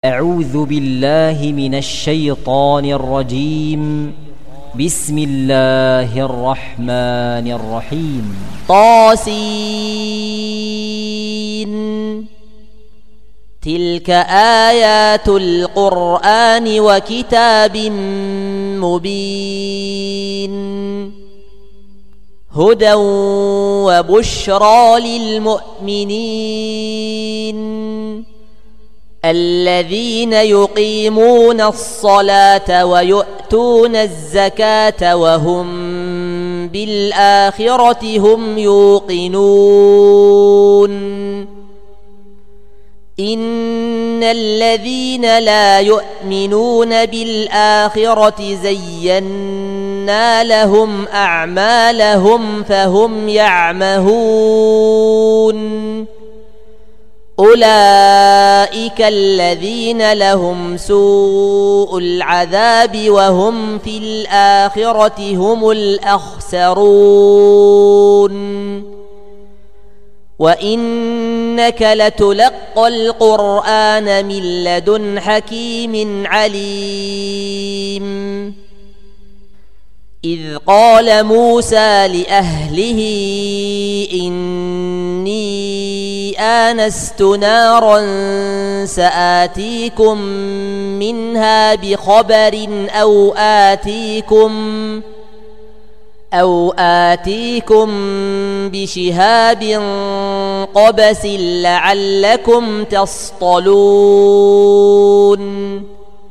أعوذ بالله من الشيطان الرجيم. بسم الله الرحمن الرحيم. طاسين. تلك آيات القرآن وكتاب مبين هدى وبشرى للمؤمنين الذين يقيمون الصلاة ويؤتون الزكاة وهم بالآخرة هم يوقنون. إن الذين لا يؤمنون بالآخرة زينا لهم أعمالهم فهم يعمهون. أولئك الذين لهم سوء العذاب وهم في الآخرة هم الأخسرون. وإنك لتلقى القرآن من لدن حكيم عليم. إذ قال موسى لأهله إني آنست نارا سآتيكم منها بخبر أو آتيكم بشهاب قبس لعلكم تصطلون.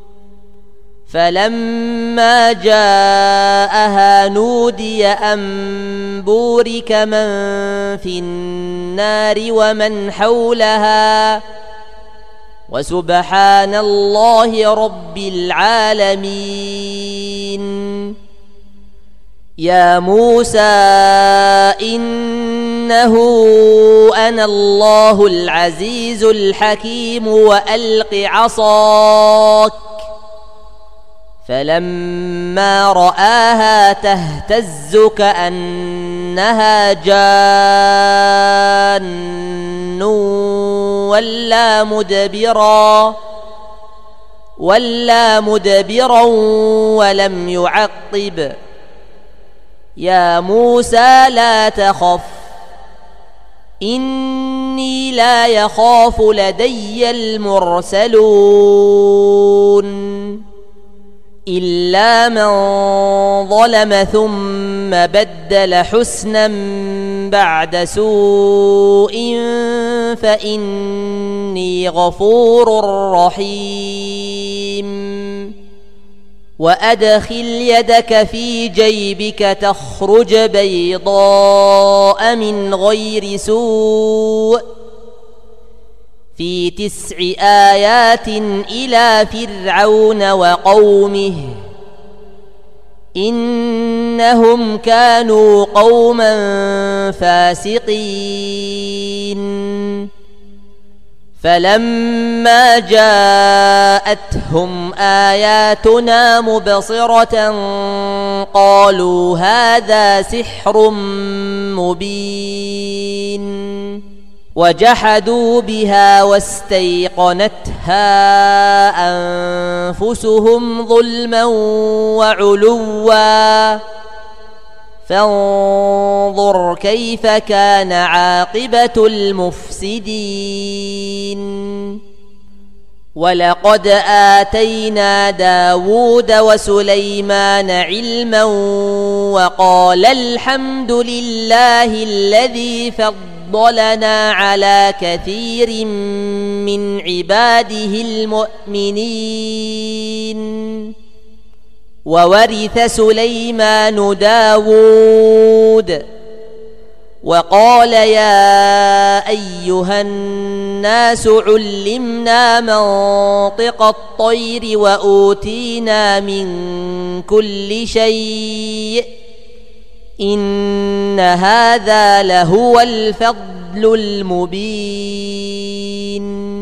فلما جاءها نودي أن بورك من في النار ومن حولها وسبحان الله رب العالمين. يا موسى إنه أنا الله العزيز الحكيم وألق عصاك. فلما رآها تهتز كأنها جان ولا مدبرا ولم يعقب. يا موسى لا تخف إني لا يخاف لدي المرسلون إلا من ظلم ثم بدل حسنا بعد سوء فإني غفور رحيم. وأدخل يدك في جيبك تخرج بيضاء من غير سوء في 9 آيات إلى فرعون وقومه إنهم كانوا قوما فاسقين. فلما جاءتهم آياتنا مبصرة قالوا هذا سحر مبين. وجحدوا بها واستيقنتها أنفسهم ظلما وعلوا فانظر كيف كان عاقبة المفسدين. ولقد آتينا داود وسليمان علما وقال الحمد لله الذي فضلنا على كثير من عباده المؤمنين. وورث سليمان داود وقال يا أيها الناس علمنا منطق الطير وأوتينا من كل شيء إن هذا لهو الفضل المبين.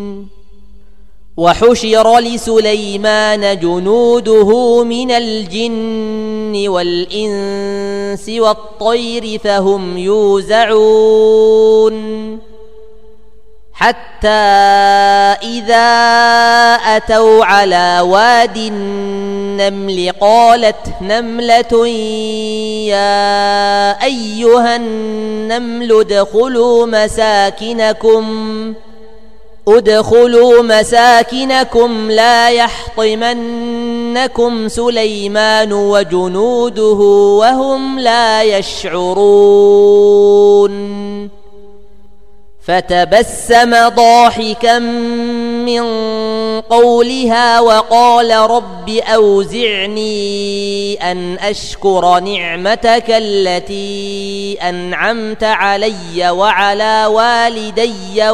وحشر لسليمان جنوده من الجن والإنس والطير فهم يوزعون حتى إذا أتوا على واد النمل قالت نملة يا أيها النمل ادخلوا مساكنكم لا يحطمنكم سليمان وجنوده وهم لا يشعرون فتبسم ضاحكا من قولها وقال رب أوزعني أن أشكر نعمتك التي أنعمت علي وعلى والدي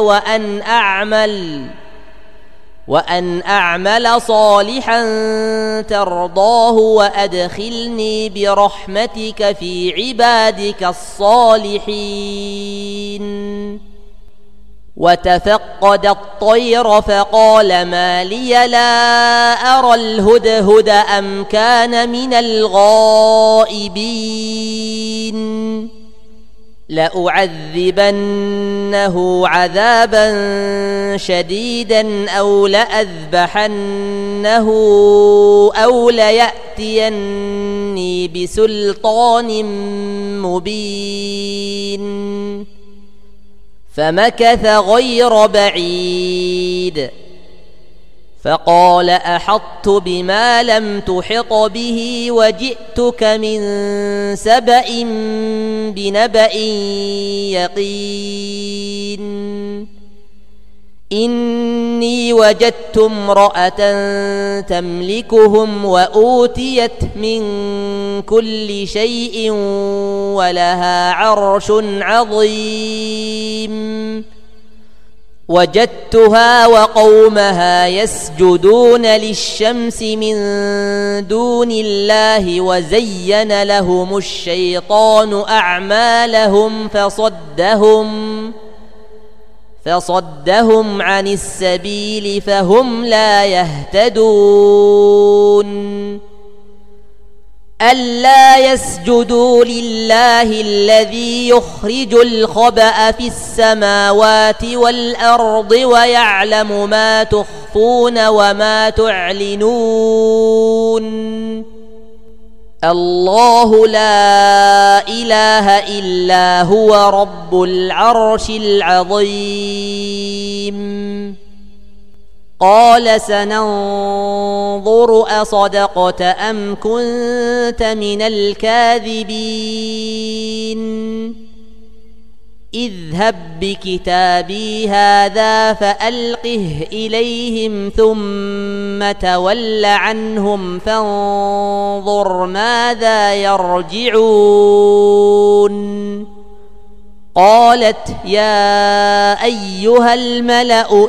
وأن أعمل صالحا ترضاه وأدخلني برحمتك في عبادك الصالحين وتفقد الطير فقال ما لي لا أرى الهدهد أم كان من الغائبين لأعذبنه عذابا شديدا أو لأذبحنه أو ليأتيني بسلطان مبين فمكث غير بعيد فقال أحطت بما لم تحط به وجئتك من سبأ بنبأ يقين إني وجدت امرأة تملكهم وأوتيت من كل شيء ولها عرش عظيم وجدتها وقومها يسجدون للشمس من دون الله وزين لهم الشيطان أعمالهم فصدهم عن السبيل فهم لا يهتدون ألا يسجدوا لله الذي يخرج الخبأ في السماوات والأرض ويعلم ما تخفون وما تعلنون الله لا إله إلا هو رب العرش العظيم قال سننظر أصدقت أم كنت من الكاذبين اذهب بكتابي هذا فألقه إليهم ثم تول عنهم فانظر ماذا يرجعون قالت يا أيها الملأ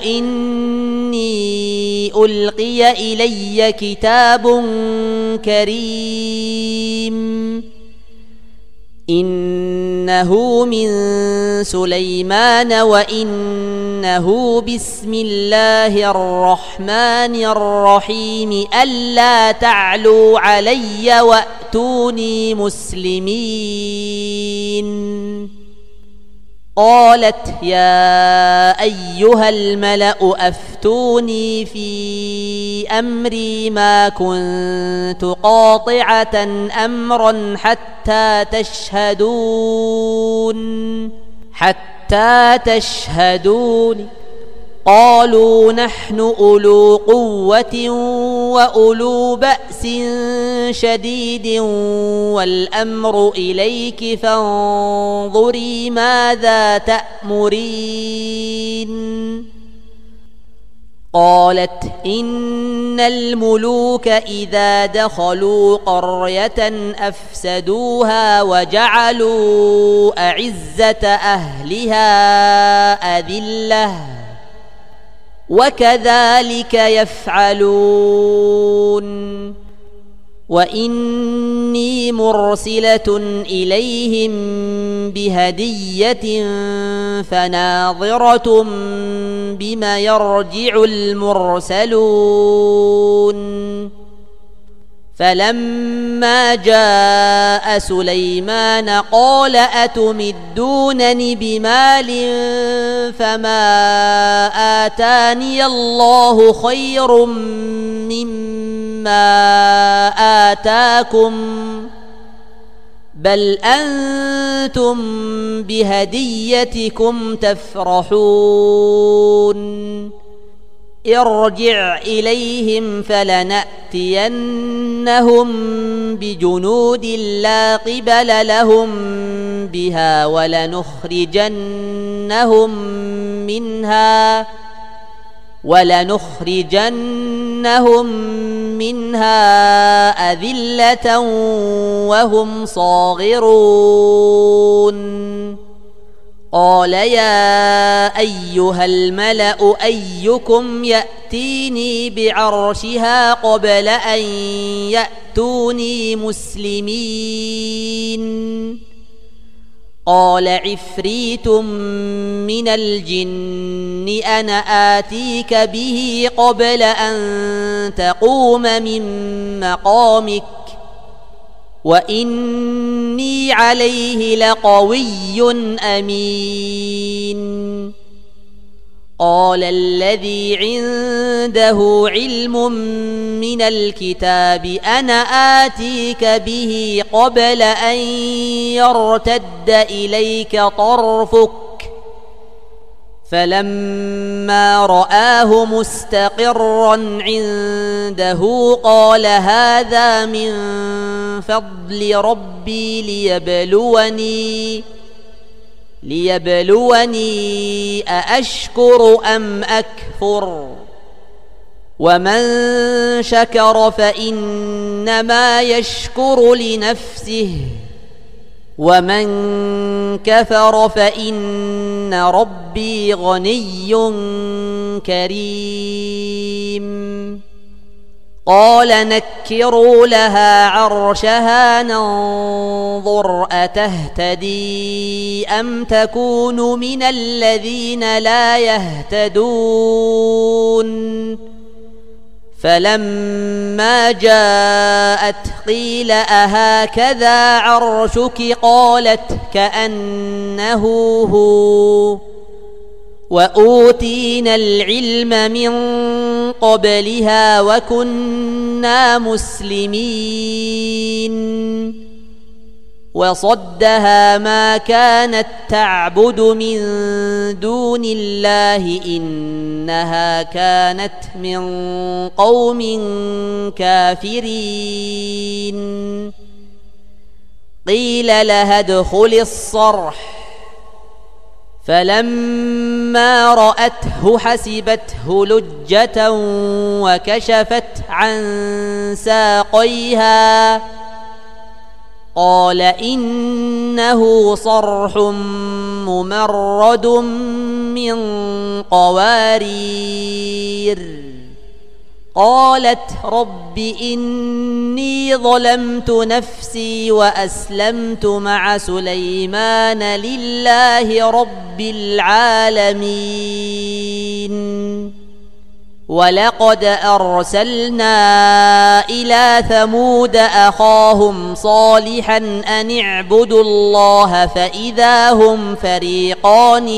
إني ألقي إلي كتاب كريم إنه من سليمان وإنه بسم الله الرحمن الرحيم ألا تعلوا علي وأتوني مسلمين قالت يا أيها الملأ أفتوني في أمري ما كنت قاطعة أمرا حتى تشهدون قالوا نحن أولو قوة وأولو بأس شديد والأمر إليك فانظري ماذا تأمرين قالت إن الملوك إذا دخلوا قرية أفسدوها وجعلوا أعزة أهلها أذلة وكذلك يفعلون وإني مرسلة إليهم بهدية فناظرة بما يرجع المرسلون فلما جاء سليمان قال أتمدونني بمال فما آتاني الله خير مما آتاكم بل أنتم بهديتكم تفرحون ارجع إليهم فلنأتينهم بجنود لا قبل لهم بها ولنخرجنهم منها أذلة وهم صاغرون قال يا أيها الملأ أيكم يأتيني بعرشها قبل أن يأتوني مسلمين قال عفريت من الجن أنا آتيك به قبل أن تقوم من مقامك وإني عليه لقوي أمين قال الذي عنده علم من الكتاب أنا آتيك به قبل أن يرتد إليك طرفك فلما رآه مستقرا عنده قال هذا من فضل ربي ليبلوني أأشكر أم أكفر ومن شكر فإنما يشكر لنفسه ومن كفر فإن ربي غني كريم قال نكروا لها عرشها ننظر أتهتدي أم تكون من الذين لا يهتدون فلما جاءت قيل أهكذا عرشك قالت كأنه هو وأوتينا العلم من قبلها وكنا مسلمين وصدها ما كانت تعبد من دون الله إنها كانت من قوم كافرين قيل لها ادخل الصرح فلما رأته حسبته لجة وكشفت عن ساقيها قال إنه صرح ممرد من قوارير قالت رب إني ظلمت نفسي وأسلمت مع سليمان لله رب العالمين ولقد أرسلنا إلى ثمود أخاهم صالحا أن اعبدوا الله فإذا هم فريقان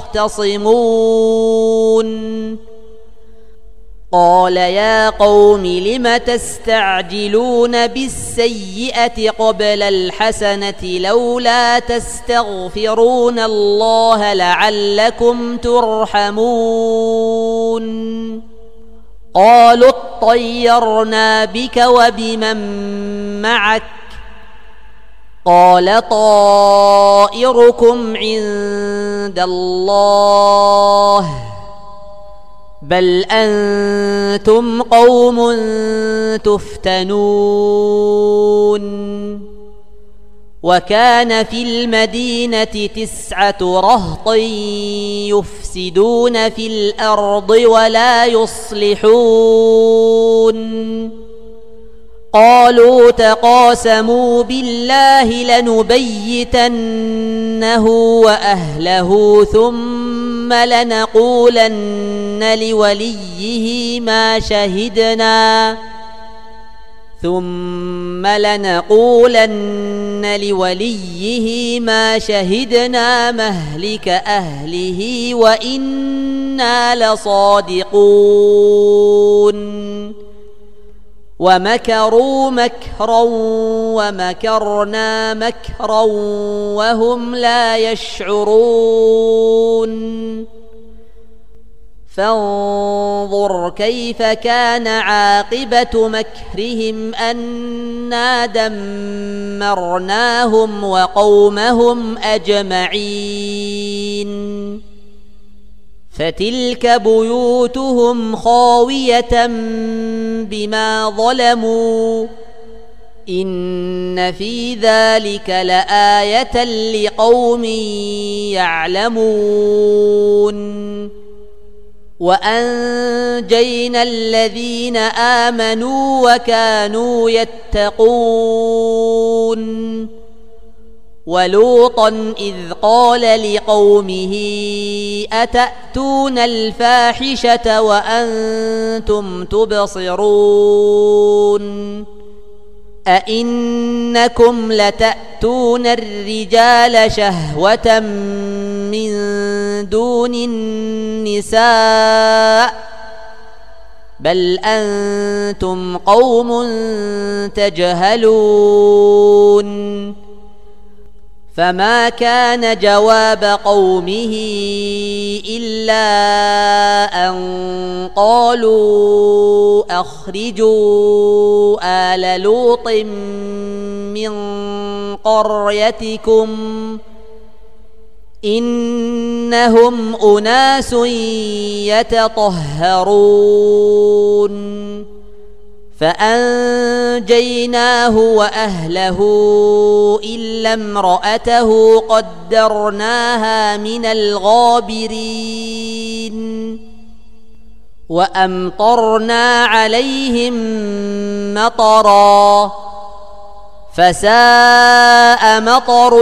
يختصمون قال يا قوم لم تستعجلون بالسيئة قبل الحسنة لولا تستغفرون الله لعلكم ترحمون قالوا اطيرنا بك وبمن معك قال طائركم عند الله بل أنتم قوم تفتنون وكان في المدينة 9 رهط يفسدون في الأرض ولا يصلحون قالوا تقاسموا بالله لنبيتنه وأهله ثم لنقولن لوليه ما شهدنا ثم لنقولن لوليه ما شهدنا مهلك أهله وإنا لصادقون ومكروا مكرا ومكرنا مكرا وهم لا يشعرون فانظر كيف كان عاقبة مكرهم أنا دمرناهم وقومهم أجمعين فتلك بيوتهم خاوية بما ظلموا إن في ذلك لآية لقوم يعلمون وأنجينا الذين آمنوا وكانوا يتقون ولوطا إذ قال لقومه أتأتون الفاحشة وأنتم تبصرون أئنكم لتأتون الرجال شهوة من دون النساء بل أنتم قوم تجهلون فما كان جواب قومه إلا أن قالوا أخرجوا آل لوط من قريتكم إنهم أناس يتطهرون فأنجيناه وأهله إلا امرأته قدرناها من الغابرين وأمطرنا عليهم مطرا فساء مطر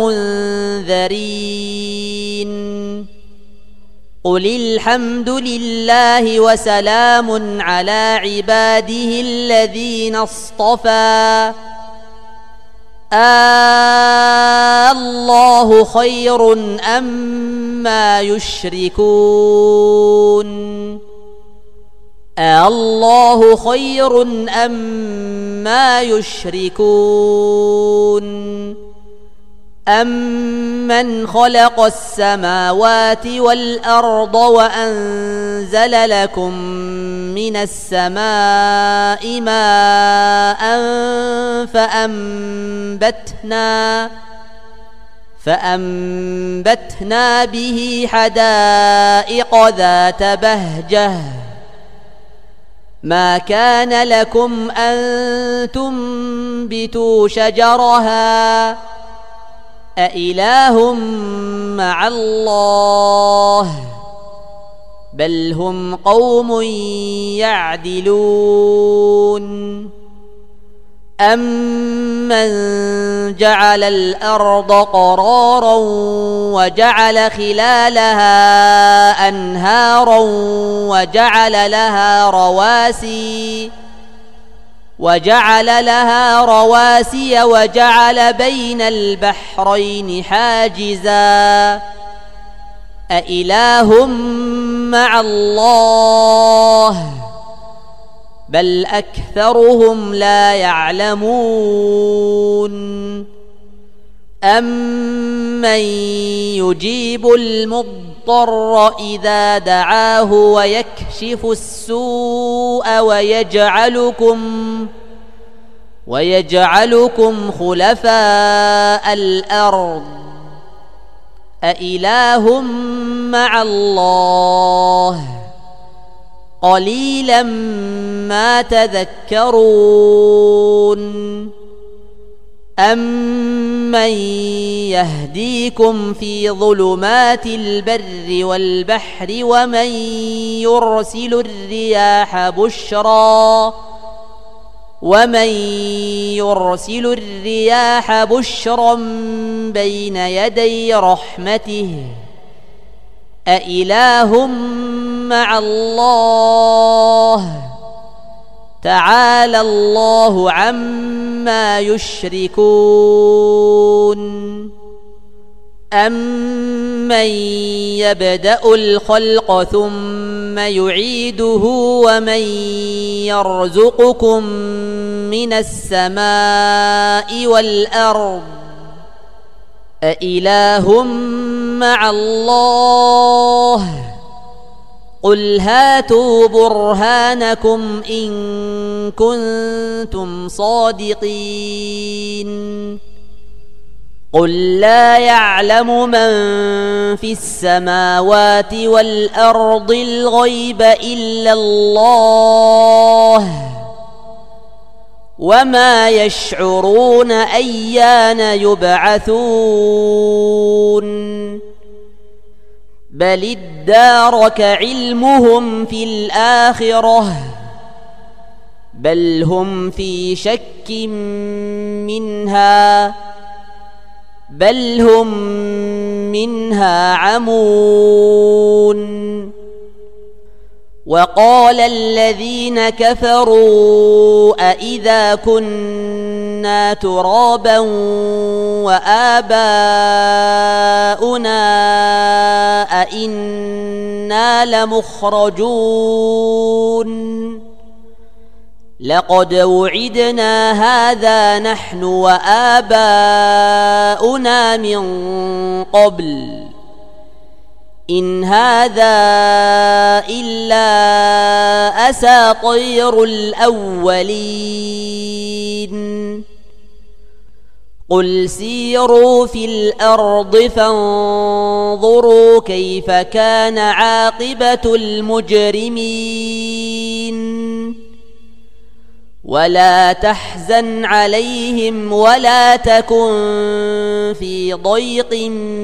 المنذرين قل الحمد لله وسلام على عباده الذين اصطفى الله خير أما يشركون الله خير أما يشركون أمن خلق السماوات والأرض وأنزل لكم من السماء ماء فأنبتنا به حدائق ذات بهجة ما كان لكم أن تنبتوا شجرها أإله مع الله بل هم قوم يعدلون أمن جعل الأرض قرارا وجعل خلالها أنهارا وجعل لها رواسي وجعل بين البحرين حاجزا أإله مع الله بل أكثرهم لا يعلمون أمن يجيب المضطر إذا دعاه ويكشف السوء ويجعلكم خلفاء الأرض أإله مع الله قليلا ما تذكرون أمن يهديكم في ظلمات البر والبحر ومن يرسل الرياح بشرا بين يدي رحمته أإله مع الله تعالى الله عما يشركون أمن يبدأ الخلق ثم يعيده ومن يرزقكم من السماء والأرض أإله مع الله قل هاتوا برهانكم إن كنتم صادقين قل لا يعلم من في السماوات والأرض الغيب إلا الله وما يشعرون أيان يبعثون بل ادارك علمهم في الآخرة بل هم في شك منها عمون وقال الذين كفروا أإذا كنا ترابا وآباؤنا أإنا لمخرجون لقد وعدنا هذا نحن وآباؤنا من قبل إن هذا إلا أساطير الأولين قل سيروا في الأرض فانظروا كيف كان عاقبة المجرمين ولا تحزن عليهم ولا تكن في ضيق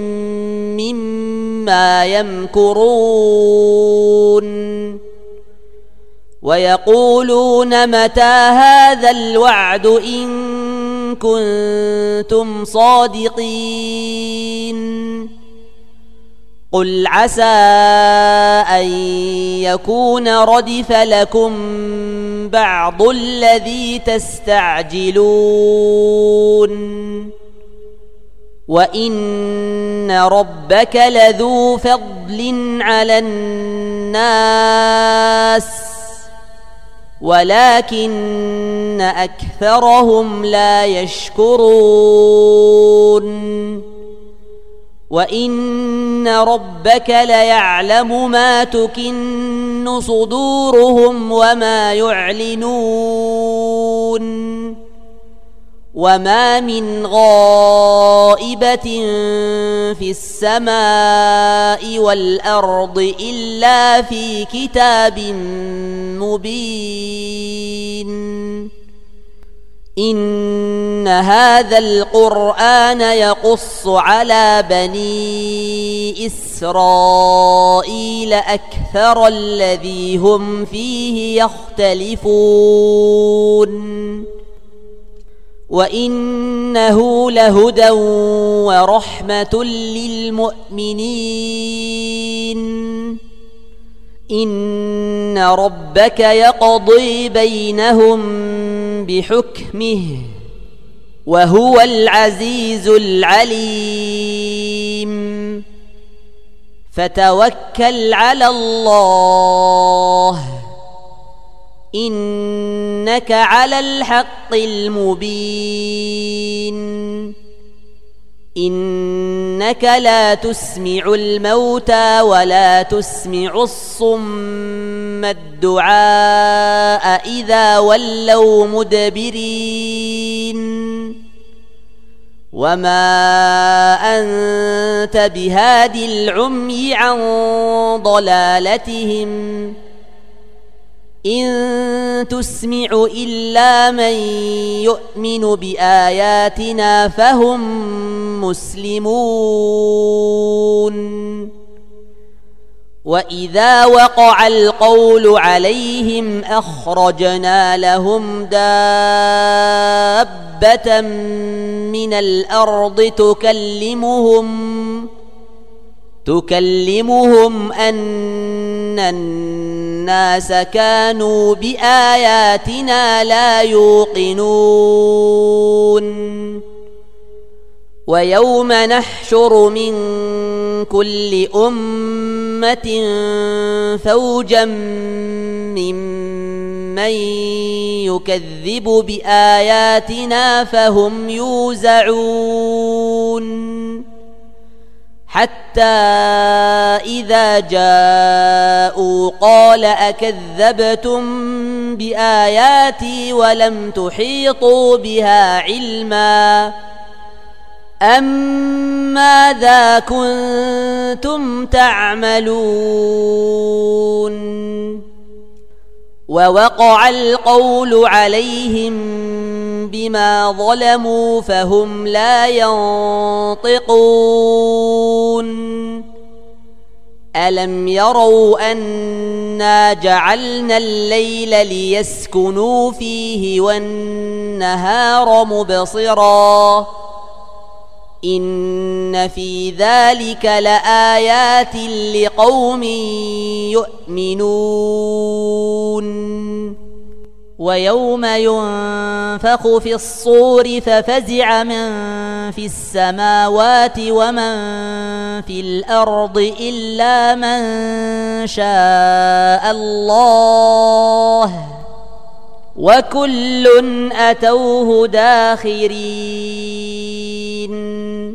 مما يمكرون ويقولون متى هذا الوعد إن كنتم صادقين قل عسى أن يكون ردف لكم بعض الذي تستعجلون وإن ربك لذو فضل على الناس ولكن أكثرهم لا يشكرون وإن ربك ليعلم ما تكن صدورهم وما يعلنون وما من غائبة في السماء والأرض إلا في كتاب مبين إن هذا القرآن يقص على بني إسرائيل أكثر الذي هم فيه يختلفون وإنه لهدى ورحمة للمؤمنين إن ربك يقضي بينهم بحكمه وهو العزيز العليم فتوكل على الله إنك على الحق المبين إنك لا تسمع الموتى ولا تسمع الصم الدعاء إذا ولوا مدبرين وما أنت بهاد العمي عن ضلالتهم إن تسمع إلا من يؤمن بآياتنا فهم مسلمون وإذا وقع القول عليهم أخرجنا لهم دابة من الأرض تكلمهم تكلمهم أن الناس كانوا بآياتنا لا يوقنون ويوم نحشر من كل أمة فوجا ممن يكذب بآياتنا فهم يوزعون حتى إذا جاءوا قال أكذبتم بآياتي ولم تحيطوا بها علما أم ماذا كنتم تعملون ووقع القول عليهم بما ظلموا فهم لا ينطقون ألم يروا أنا جعلنا الليل ليسكنوا فيه والنهار مبصرا إن في ذلك لآيات لقوم يؤمنون ويوم ينفخ في الصور ففزع من في السماوات ومن في الأرض إلا من شاء الله وكل أتوه داخرين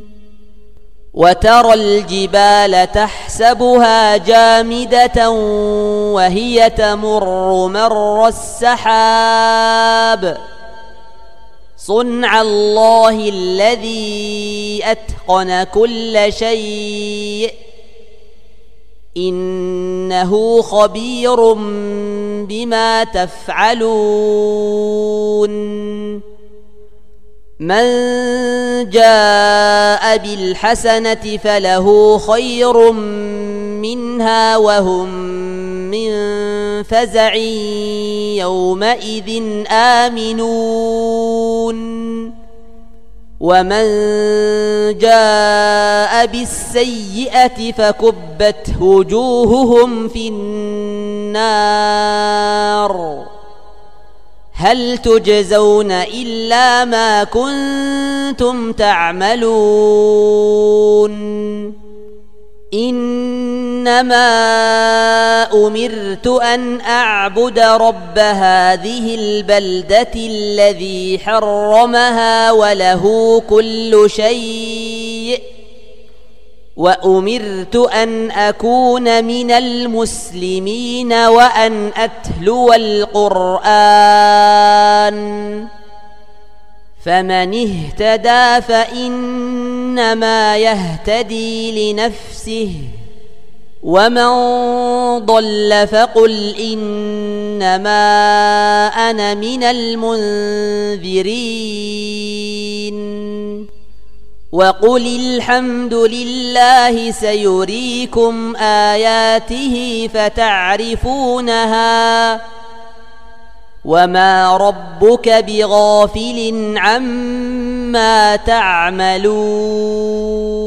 وترى الجبال تحسبها جامدة وهي تمر مر السحاب صنع الله الذي أتقن كل شيء إنه خبير بما تفعلون من جاء بالحسنة فله خير منها وهم من فزع يومئذ آمنون ومن جاء بالسيئة فكبت وجوههم في النار هل تجزون إلا ما كنتم تعملون إنما أمرت أن أعبد رب هذه البلدة الذي حرمها وله كل شيء وأمرت أن أكون من المسلمين وأن أتلو القرآن فمن اهتدى فإنما يهتدي لنفسه ومن ضل فقل إنما أنا من المنذرين وقل الحمد لله سيريكم آياته فتعرفونها وما ربك بغافل عما تعملون